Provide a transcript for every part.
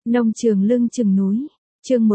Nông trường lưng chừng núi. Chương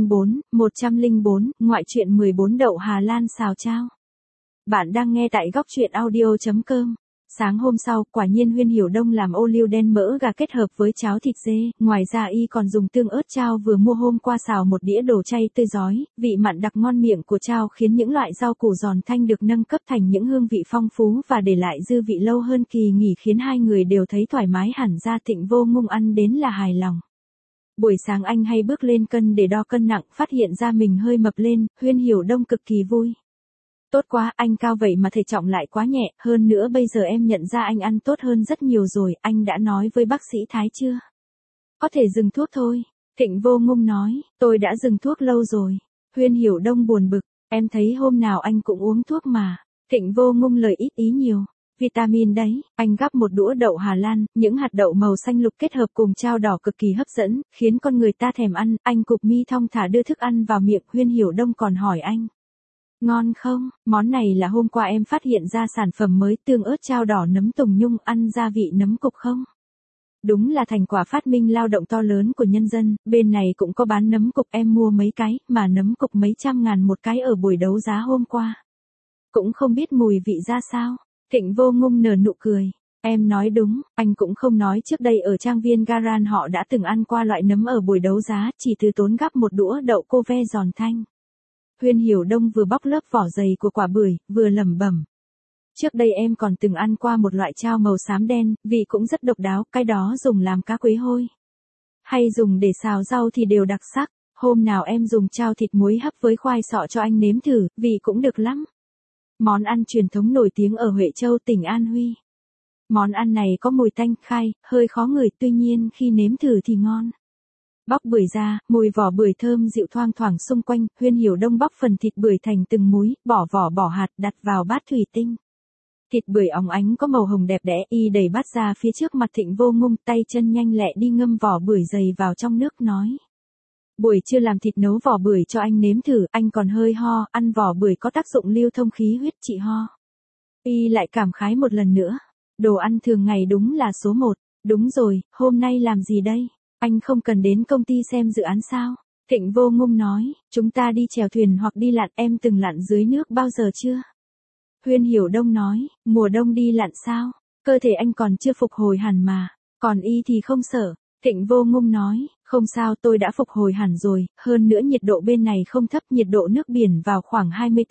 104, ngoại truyện 14 đậu Hà Lan xào chao. Bạn đang nghe tại góc truyện audio.com. Sáng hôm sau, quả nhiên Huyên Hiểu Đông làm ô liu đen mỡ gà kết hợp với cháo thịt dê, ngoài ra y còn dùng tương ớt chao vừa mua hôm qua xào một đĩa đồ chay tươi rói, vị mặn đặc ngon miệng của chao khiến những loại rau củ giòn thanh được nâng cấp thành những hương vị phong phú và để lại dư vị lâu hơn kỳ nghỉ khiến hai người đều thấy thoải mái hẳn ra. Thịnh Vô Ngung ăn đến là hài lòng. Buổi sáng anh hay bước lên cân để đo cân nặng, phát hiện ra mình hơi mập lên, Huyên Hiểu Đông cực kỳ vui. Tốt quá, anh cao vậy mà thể trọng lại quá nhẹ, hơn nữa bây giờ em nhận ra anh ăn tốt hơn rất nhiều rồi, anh đã nói với bác sĩ Thái chưa? Có thể dừng thuốc thôi, Thịnh Vô Ngung nói, tôi đã dừng thuốc lâu rồi. Huyên Hiểu Đông buồn bực, em thấy hôm nào anh cũng uống thuốc mà. Thịnh Vô Ngung lời ít ý nhiều. Vitamin đấy, anh gắp một đũa đậu Hà Lan, những hạt đậu màu xanh lục kết hợp cùng chao đỏ cực kỳ hấp dẫn, khiến con người ta thèm ăn, anh cụp mi thong thả đưa thức ăn vào miệng. Huyên Hiểu Đông còn hỏi anh. Ngon không, món này là hôm qua em phát hiện ra sản phẩm mới, tương ớt chao đỏ nấm tùng nhung, ăn gia vị nấm cục không? Đúng là thành quả phát minh lao động to lớn của nhân dân, bên này cũng có bán nấm cục, em mua mấy cái, mà nấm cục mấy trăm ngàn một cái ở buổi đấu giá hôm qua. Cũng không biết mùi vị ra sao. Thịnh Vô Ngung nở nụ cười. Em nói đúng, anh cũng không nói trước đây ở trang viên Garan họ đã từng ăn qua loại nấm ở buổi đấu giá, chỉ từ tốn gắp một đũa đậu cô ve giòn thanh. Huyên Hiểu Đông vừa bóc lớp vỏ dày của quả bưởi, vừa lẩm bẩm. Trước đây em còn từng ăn qua một loại chao màu xám đen, vị cũng rất độc đáo, cái đó dùng làm cá quế hôi. Hay dùng để xào rau thì đều đặc sắc, hôm nào em dùng chao thịt muối hấp với khoai sọ cho anh nếm thử, vị cũng được lắm. Món ăn truyền thống nổi tiếng ở Huệ Châu, tỉnh An Huy. Món ăn này có mùi tanh, khai, hơi khó ngửi, tuy nhiên khi nếm thử thì ngon. Bóc bưởi ra, mùi vỏ bưởi thơm dịu thoang thoảng xung quanh, Huyên Hiểu Đông bóc phần thịt bưởi thành từng múi, bỏ vỏ bỏ hạt, đặt vào bát thủy tinh. Thịt bưởi óng ánh có màu hồng đẹp đẽ, y đẩy bát ra phía trước mặt Thịnh Vô Ngung, tay chân nhanh lẹ đi ngâm vỏ bưởi dày vào trong nước nói. Buổi trưa làm thịt nấu vỏ bưởi cho anh nếm thử, anh còn hơi ho, ăn vỏ bưởi có tác dụng lưu thông khí huyết trị ho. Y lại cảm khái một lần nữa, đồ ăn thường ngày đúng là số một. Đúng rồi, hôm nay làm gì đây? Anh không cần đến công ty xem dự án sao? Thịnh Vô Ngung nói, chúng ta đi chèo thuyền hoặc đi lặn, em từng lặn dưới nước bao giờ chưa? Huyên Hiểu Đông nói, mùa đông đi lặn sao? Cơ thể anh còn chưa phục hồi hẳn mà, còn y thì không sợ. Thịnh Vô Ngung nói, không sao, tôi đã phục hồi hẳn rồi, hơn nữa nhiệt độ bên này không thấp, nhiệt độ nước biển vào khoảng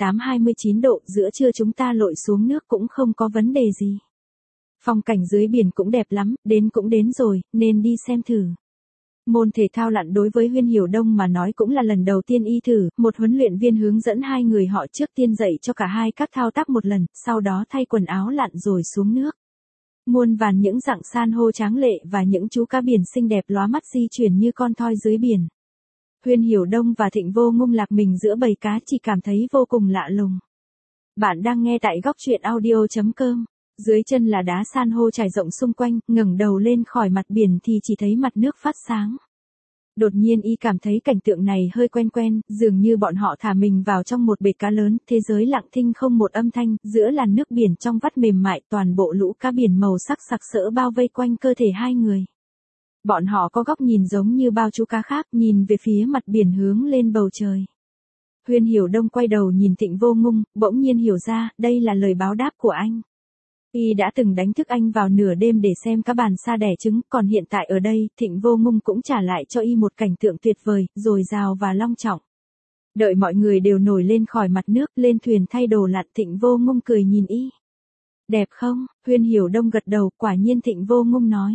28-29 độ, giữa trưa chúng ta lội xuống nước cũng không có vấn đề gì. Phong cảnh dưới biển cũng đẹp lắm, đến cũng đến rồi, nên đi xem thử. Môn thể thao lặn đối với Huyên Hiểu Đông mà nói cũng là lần đầu tiên y thử, một huấn luyện viên hướng dẫn hai người họ trước tiên dạy cho cả hai các thao tác một lần, sau đó thay quần áo lặn rồi xuống nước. Muôn vàn những rặng san hô tráng lệ và những chú cá biển xinh đẹp lóa mắt di chuyển như con thoi dưới biển. Huyên Hiểu Đông và Thịnh Vô Ngung lạc mình giữa bầy cá chỉ cảm thấy vô cùng lạ lùng. Bạn đang nghe tại góc truyện audio.com. Dưới chân là đá san hô trải rộng xung quanh, ngẩng đầu lên khỏi mặt biển thì chỉ thấy mặt nước phát sáng. Đột nhiên y cảm thấy cảnh tượng này hơi quen quen, dường như bọn họ thả mình vào trong một bể cá lớn, thế giới lặng thinh không một âm thanh, giữa làn nước biển trong vắt mềm mại, toàn bộ lũ cá biển màu sắc sặc sỡ bao vây quanh cơ thể hai người. Bọn họ có góc nhìn giống như bao chú cá khác, nhìn về phía mặt biển hướng lên bầu trời. Huyên Hiểu Đông quay đầu nhìn Thịnh Vô Ngung, bỗng nhiên hiểu ra, đây là lời báo đáp của anh. Y đã từng đánh thức anh vào nửa đêm để xem cá bàn sa đẻ trứng, còn hiện tại ở đây, Thịnh Vô Ngung cũng trả lại cho y một cảnh tượng tuyệt vời, dồi dào và long trọng. Đợi mọi người đều nổi lên khỏi mặt nước, lên thuyền thay đồ lặn, Thịnh Vô Ngung cười nhìn y. Đẹp không? Huyên Hiểu Đông gật đầu, quả nhiên. Thịnh Vô Ngung nói.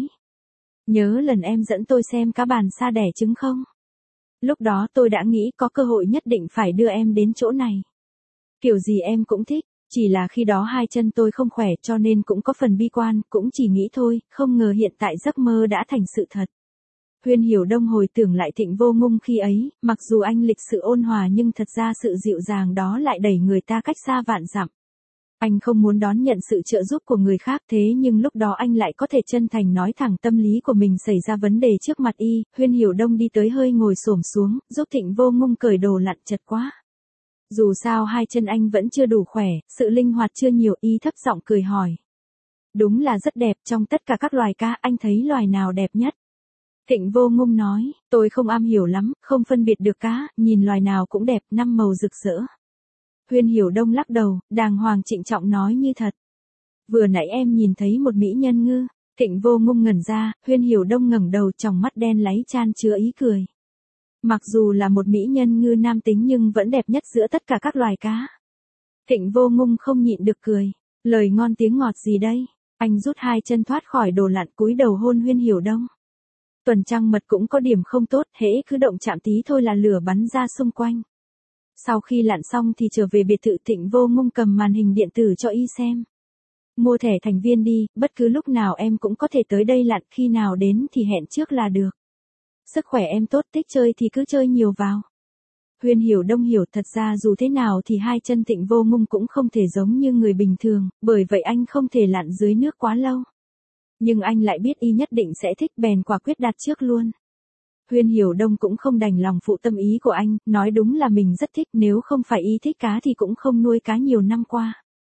Nhớ lần em dẫn tôi xem cá bàn sa đẻ trứng không? Lúc đó tôi đã nghĩ có cơ hội nhất định phải đưa em đến chỗ này. Kiểu gì em cũng thích. Chỉ là khi đó hai chân tôi không khỏe cho nên cũng có phần bi quan, cũng chỉ nghĩ thôi, không ngờ hiện tại giấc mơ đã thành sự thật. Huyên Hiểu Đông hồi tưởng lại Thịnh Vô Ngung khi ấy, mặc dù anh lịch sự ôn hòa nhưng thật ra sự dịu dàng đó lại đẩy người ta cách xa vạn dặm. Anh không muốn đón nhận sự trợ giúp của người khác thế nhưng lúc đó anh lại có thể chân thành nói thẳng tâm lý của mình xảy ra vấn đề trước mặt y. Huyên Hiểu Đông đi tới hơi ngồi xổm xuống, giúp Thịnh Vô Ngung cởi đồ lặn, chật quá. Dù sao hai chân anh vẫn chưa đủ khỏe, sự linh hoạt chưa nhiều, y thấp giọng cười hỏi. Đúng là rất đẹp, trong tất cả các loài cá anh thấy loài nào đẹp nhất? Thịnh Vô Ngung nói, tôi không am hiểu lắm, không phân biệt được cá, nhìn loài nào cũng đẹp, năm màu rực rỡ. Huyên Hiểu Đông lắc đầu, đàng hoàng trịnh trọng nói như thật. Vừa nãy em nhìn thấy một mỹ nhân ngư. Thịnh Vô Ngung ngẩn ra, Huyên Hiểu Đông ngẩng đầu, tròng mắt đen láy chan chứa ý cười. Mặc dù là một mỹ nhân ngư nam tính nhưng vẫn đẹp nhất giữa tất cả các loài cá. Thịnh Vô Ngung không nhịn được cười. Lời ngon tiếng ngọt gì đây? Anh rút hai chân thoát khỏi đồ lặn, cúi đầu hôn Huyên Hiểu Đông. Tuần trăng mật cũng có điểm không tốt, hễ cứ động chạm tí thôi là lửa bắn ra xung quanh. Sau khi lặn xong thì trở về biệt thự, Thịnh Vô Ngung cầm màn hình điện tử cho y xem. Mua thẻ thành viên đi, bất cứ lúc nào em cũng có thể tới đây lặn, khi nào đến thì hẹn trước là được. Sức khỏe em tốt, thích chơi thì cứ chơi nhiều vào. Huyên Hiểu Đông hiểu, thật ra dù thế nào thì hai chân Thịnh Vô Ngung cũng không thể giống như người bình thường, bởi vậy anh không thể lặn dưới nước quá lâu. Nhưng anh lại biết y nhất định sẽ thích, bèn quả quyết đặt trước luôn. Huyên Hiểu Đông cũng không đành lòng phụ tâm ý của anh, nói đúng là mình rất thích, nếu không phải y thích cá thì cũng không nuôi cá nhiều năm qua.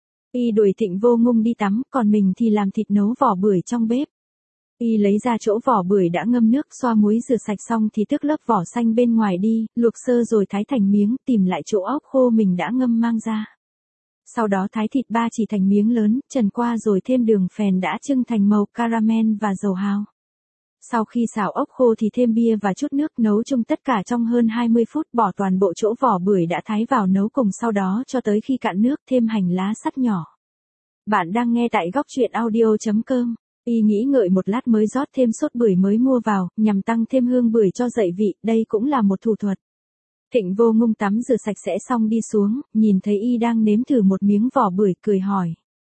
Y đuổi Thịnh Vô Ngung đi tắm, còn mình thì làm thịt nấu vỏ bưởi trong bếp. Y lấy ra chỗ vỏ bưởi đã ngâm nước, xoa muối rửa sạch xong thì tước lớp vỏ xanh bên ngoài đi, luộc sơ rồi thái thành miếng, tìm lại chỗ ốc khô mình đã ngâm mang ra. Sau đó thái thịt ba chỉ thành miếng lớn, trần qua rồi thêm đường phèn đã chưng thành màu caramel và dầu hào. Sau khi xào ốc khô thì thêm bia và chút nước, nấu chung tất cả trong hơn 20 phút, bỏ toàn bộ chỗ vỏ bưởi đã thái vào nấu cùng, sau đó cho tới khi cạn nước, thêm hành lá sắt nhỏ. Bạn đang nghe tại góc truyện audio.com. Y nghĩ ngợi một lát mới rót thêm sốt bưởi mới mua vào, nhằm tăng thêm hương bưởi cho dậy vị, đây cũng là một thủ thuật. Thịnh Vô Ngung tắm rửa sạch sẽ xong đi xuống, nhìn thấy y đang nếm thử một miếng vỏ bưởi, cười hỏi.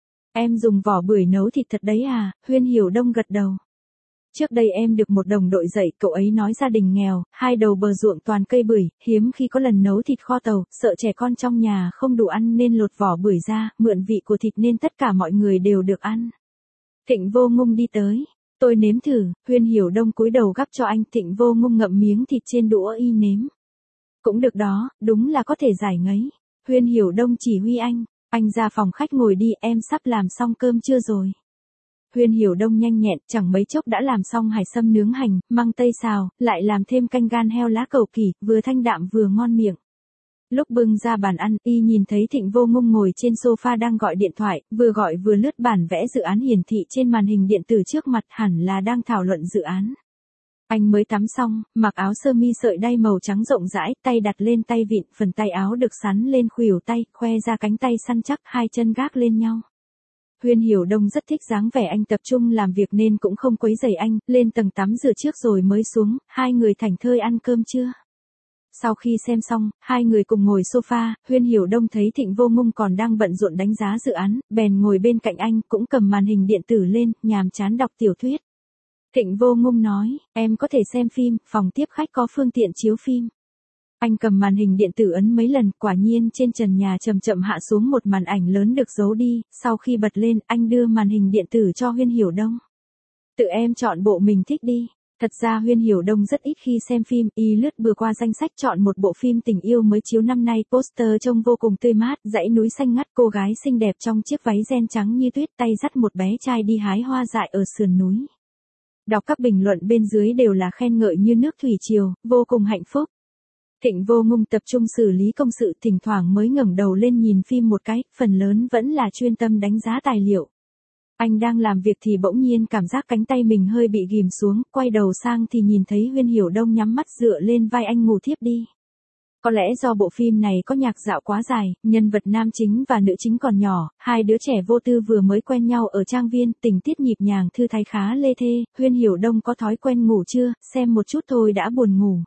Em dùng vỏ bưởi nấu thịt thật đấy à? Huyên Hiểu Đông gật đầu. Trước đây em được một đồng đội dạy, cậu ấy nói gia đình nghèo, hai đầu bờ ruộng toàn cây bưởi, hiếm khi có lần nấu thịt kho tàu, sợ trẻ con trong nhà không đủ ăn nên lột vỏ bưởi ra, mượn vị của thịt nên tất cả mọi người đều được ăn. Thịnh Vô Ngung đi tới, tôi nếm thử. Huyên Hiểu Đông cúi đầu gắp cho anh. Thịnh Vô Ngung ngậm miếng thịt trên đũa, y nếm. Cũng được đó, đúng là có thể giải ngấy. Huyên Hiểu Đông chỉ huy anh ra phòng khách ngồi đi, em sắp làm xong cơm chưa rồi. Huyên Hiểu Đông nhanh nhẹn, chẳng mấy chốc đã làm xong hải sâm nướng hành, măng tây xào, lại làm thêm canh gan heo lá cầu kỳ, vừa thanh đạm vừa ngon miệng. Lúc bưng ra bàn ăn, y nhìn thấy Thịnh Vô Ngung ngồi trên sofa đang gọi điện thoại, vừa gọi vừa lướt bản vẽ dự án hiển thị trên màn hình điện tử trước mặt, hẳn là đang thảo luận dự án. Anh mới tắm xong, mặc áo sơ mi sợi đay màu trắng rộng rãi, tay đặt lên tay vịn, phần tay áo được sắn lên khuỷu tay, khoe ra cánh tay săn chắc, hai chân gác lên nhau. Huyên Hiểu Đông rất thích dáng vẻ anh tập trung làm việc nên cũng không quấy rầy anh, lên tầng tắm rửa trước rồi mới xuống, hai người thảnh thơi ăn cơm trưa. Sau khi xem xong, hai người cùng ngồi sofa, Huyên Hiểu Đông thấy Thịnh Vô Ngung còn đang bận rộn đánh giá dự án, bèn ngồi bên cạnh anh, cũng cầm màn hình điện tử lên, nhàm chán đọc tiểu thuyết. Thịnh Vô Ngung nói, em có thể xem phim, phòng tiếp khách có phương tiện chiếu phim. Anh cầm màn hình điện tử ấn mấy lần, quả nhiên trên trần nhà chậm chậm hạ xuống một màn ảnh lớn được giấu đi, sau khi bật lên, anh đưa màn hình điện tử cho Huyên Hiểu Đông. Tự em chọn bộ mình thích đi. Thật ra Huyên Hiểu Đông rất ít khi xem phim, y lướt bừa qua danh sách chọn một bộ phim tình yêu mới chiếu năm nay, poster trông vô cùng tươi mát, dãy núi xanh ngắt, cô gái xinh đẹp trong chiếc váy ren trắng như tuyết, tay dắt một bé trai đi hái hoa dại ở sườn núi. Đọc các bình luận bên dưới đều là khen ngợi như nước thủy triều, vô cùng hạnh phúc. Thịnh Vô Ngung tập trung xử lý công sự, thỉnh thoảng mới ngẩng đầu lên nhìn phim một cái, phần lớn vẫn là chuyên tâm đánh giá tài liệu. Anh đang làm việc thì bỗng nhiên cảm giác cánh tay mình hơi bị ghim xuống, quay đầu sang thì nhìn thấy Huyên Hiểu Đông nhắm mắt dựa lên vai anh ngủ thiếp đi. Có lẽ do bộ phim này có nhạc dạo quá dài, nhân vật nam chính và nữ chính còn nhỏ, hai đứa trẻ vô tư vừa mới quen nhau ở trang viên, tình tiết nhịp nhàng thư thái khá lê thê. Huyên Hiểu Đông có thói quen ngủ trưa, xem một chút thôi đã buồn ngủ.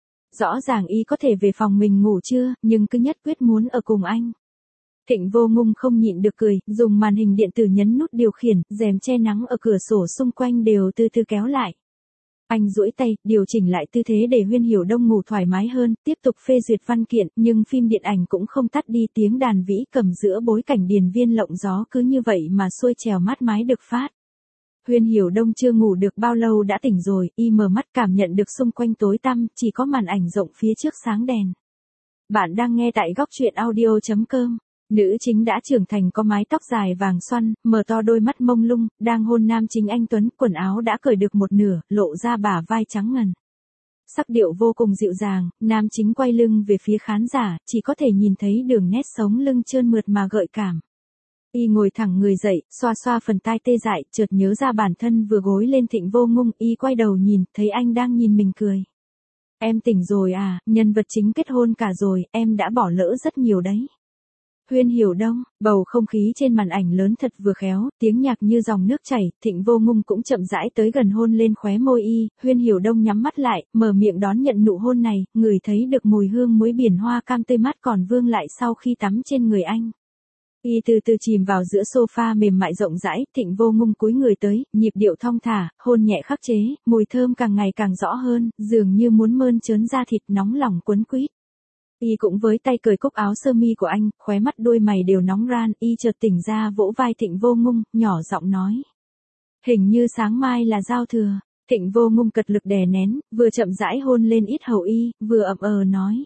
Rõ ràng y có thể về phòng mình ngủ trưa, nhưng cứ nhất quyết muốn ở cùng anh. Thịnh Vô Ngung không nhịn được cười, dùng màn hình điện tử nhấn nút điều khiển, rèm che nắng ở cửa sổ xung quanh đều từ từ kéo lại. Anh duỗi tay, điều chỉnh lại tư thế để Huyên Hiểu Đông ngủ thoải mái hơn, tiếp tục phê duyệt văn kiện, nhưng phim điện ảnh cũng không tắt đi, tiếng đàn vĩ cầm giữa bối cảnh điền viên lộng gió cứ như vậy mà xuôi trèo mát mái được phát. Huyên Hiểu Đông chưa ngủ được bao lâu đã tỉnh rồi, y mở mắt cảm nhận được xung quanh tối tăm, chỉ có màn ảnh rộng phía trước sáng đèn. Bạn đang nghe tại góc truyện audio.com. Nữ chính đã trưởng thành có mái tóc dài vàng xoăn, mở to đôi mắt mông lung, đang hôn nam chính anh Tuấn, quần áo đã cởi được một nửa, lộ ra bả vai trắng ngần. Sắc điệu vô cùng dịu dàng, nam chính quay lưng về phía khán giả, chỉ có thể nhìn thấy đường nét sống lưng trơn mượt mà gợi cảm. Y ngồi thẳng người dậy, xoa xoa phần tai tê dại, chợt nhớ ra bản thân vừa gối lên Thịnh Vô Ngung, y quay đầu nhìn, thấy anh đang nhìn mình cười. Em tỉnh rồi à, nhân vật chính kết hôn cả rồi, em đã bỏ lỡ rất nhiều đấy. Huyên Hiểu Đông, bầu không khí trên màn ảnh lớn thật vừa khéo, tiếng nhạc như dòng nước chảy, Thịnh Vô Ngung cũng chậm rãi tới gần hôn lên khóe môi y, Huyên Hiểu Đông nhắm mắt lại, mở miệng đón nhận nụ hôn này, ngửi thấy được mùi hương muối biển hoa cam tươi mát còn vương lại sau khi tắm trên người anh. Y từ từ chìm vào giữa sofa mềm mại rộng rãi, Thịnh Vô Ngung cúi người tới, nhịp điệu thong thả, hôn nhẹ khắc chế, mùi thơm càng ngày càng rõ hơn, dường như muốn mơn trớn da thịt nóng lòng quấn quýt. Y cũng với tay cởi cúc áo sơ mi của anh, khóe mắt đôi mày đều nóng ran, y chợt tỉnh ra vỗ vai Thịnh Vô Ngung, nhỏ giọng nói. Hình như sáng mai là giao thừa. Thịnh Vô Ngung cật lực đè nén, vừa chậm rãi hôn lên yết hầu y, vừa ậm nói.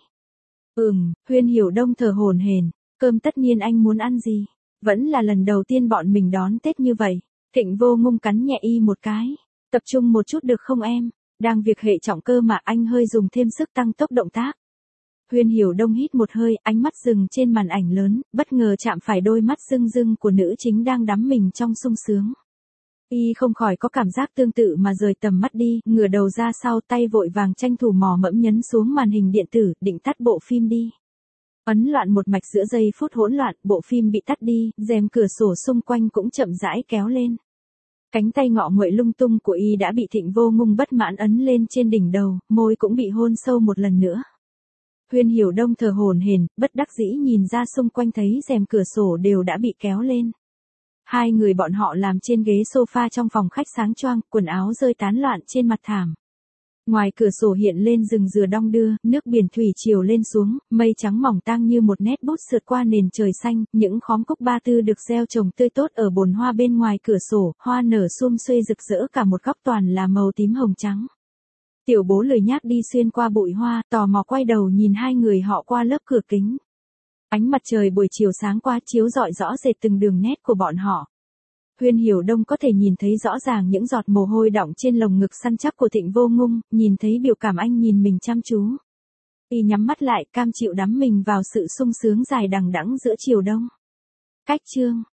Huyên Hiểu Đông thở hổn hển, cơm tất niên anh muốn ăn gì? Vẫn là lần đầu tiên bọn mình đón Tết như vậy. Thịnh Vô Ngung cắn nhẹ y một cái. Tập trung một chút được không em? Đang việc hệ trọng cơ mà anh hơi dùng thêm sức tăng tốc động tác. Huyên Hiểu Đông hít một hơi, ánh mắt dừng trên màn ảnh lớn, bất ngờ chạm phải đôi mắt rưng rưng của nữ chính đang đắm mình trong sung sướng. Y không khỏi có cảm giác tương tự mà rời tầm mắt đi, ngửa đầu ra sau, tay vội vàng tranh thủ mò mẫm nhấn xuống màn hình điện tử, định tắt bộ phim đi. Ấn loạn một mạch giữa giây phút hỗn loạn, bộ phim bị tắt đi, rèm cửa sổ xung quanh cũng chậm rãi kéo lên. Cánh tay ngọ nguậy lung tung của y đã bị Thịnh Vô Ngung bất mãn ấn lên trên đỉnh đầu, môi cũng bị hôn sâu một lần nữa. Huyên Hiểu Đông thở hổn hển, bất đắc dĩ nhìn ra xung quanh thấy rèm cửa sổ đều đã bị kéo lên. Hai người bọn họ làm trên ghế sofa trong phòng khách sáng choang, quần áo rơi tán loạn trên mặt thảm. Ngoài cửa sổ hiện lên rừng dừa đong đưa, nước biển thủy triều lên xuống, mây trắng mỏng tang như một nét bút sượt qua nền trời xanh, những khóm cúc ba tư được gieo trồng tươi tốt ở bồn hoa bên ngoài cửa sổ, hoa nở sum xuê rực rỡ cả một góc toàn là màu tím hồng trắng. Tiểu Bố lười nhác đi xuyên qua bụi hoa, tò mò quay đầu nhìn hai người họ qua lớp cửa kính. Ánh mặt trời buổi chiều sáng qua chiếu rọi rõ rệt từng đường nét của bọn họ. Huyên Hiểu Đông có thể nhìn thấy rõ ràng những giọt mồ hôi đọng trên lồng ngực săn chắc của Thịnh Vô Ngung, nhìn thấy biểu cảm anh nhìn mình chăm chú. Y nhắm mắt lại, cam chịu đắm mình vào sự sung sướng dài đằng đẵng giữa chiều đông. Cách chương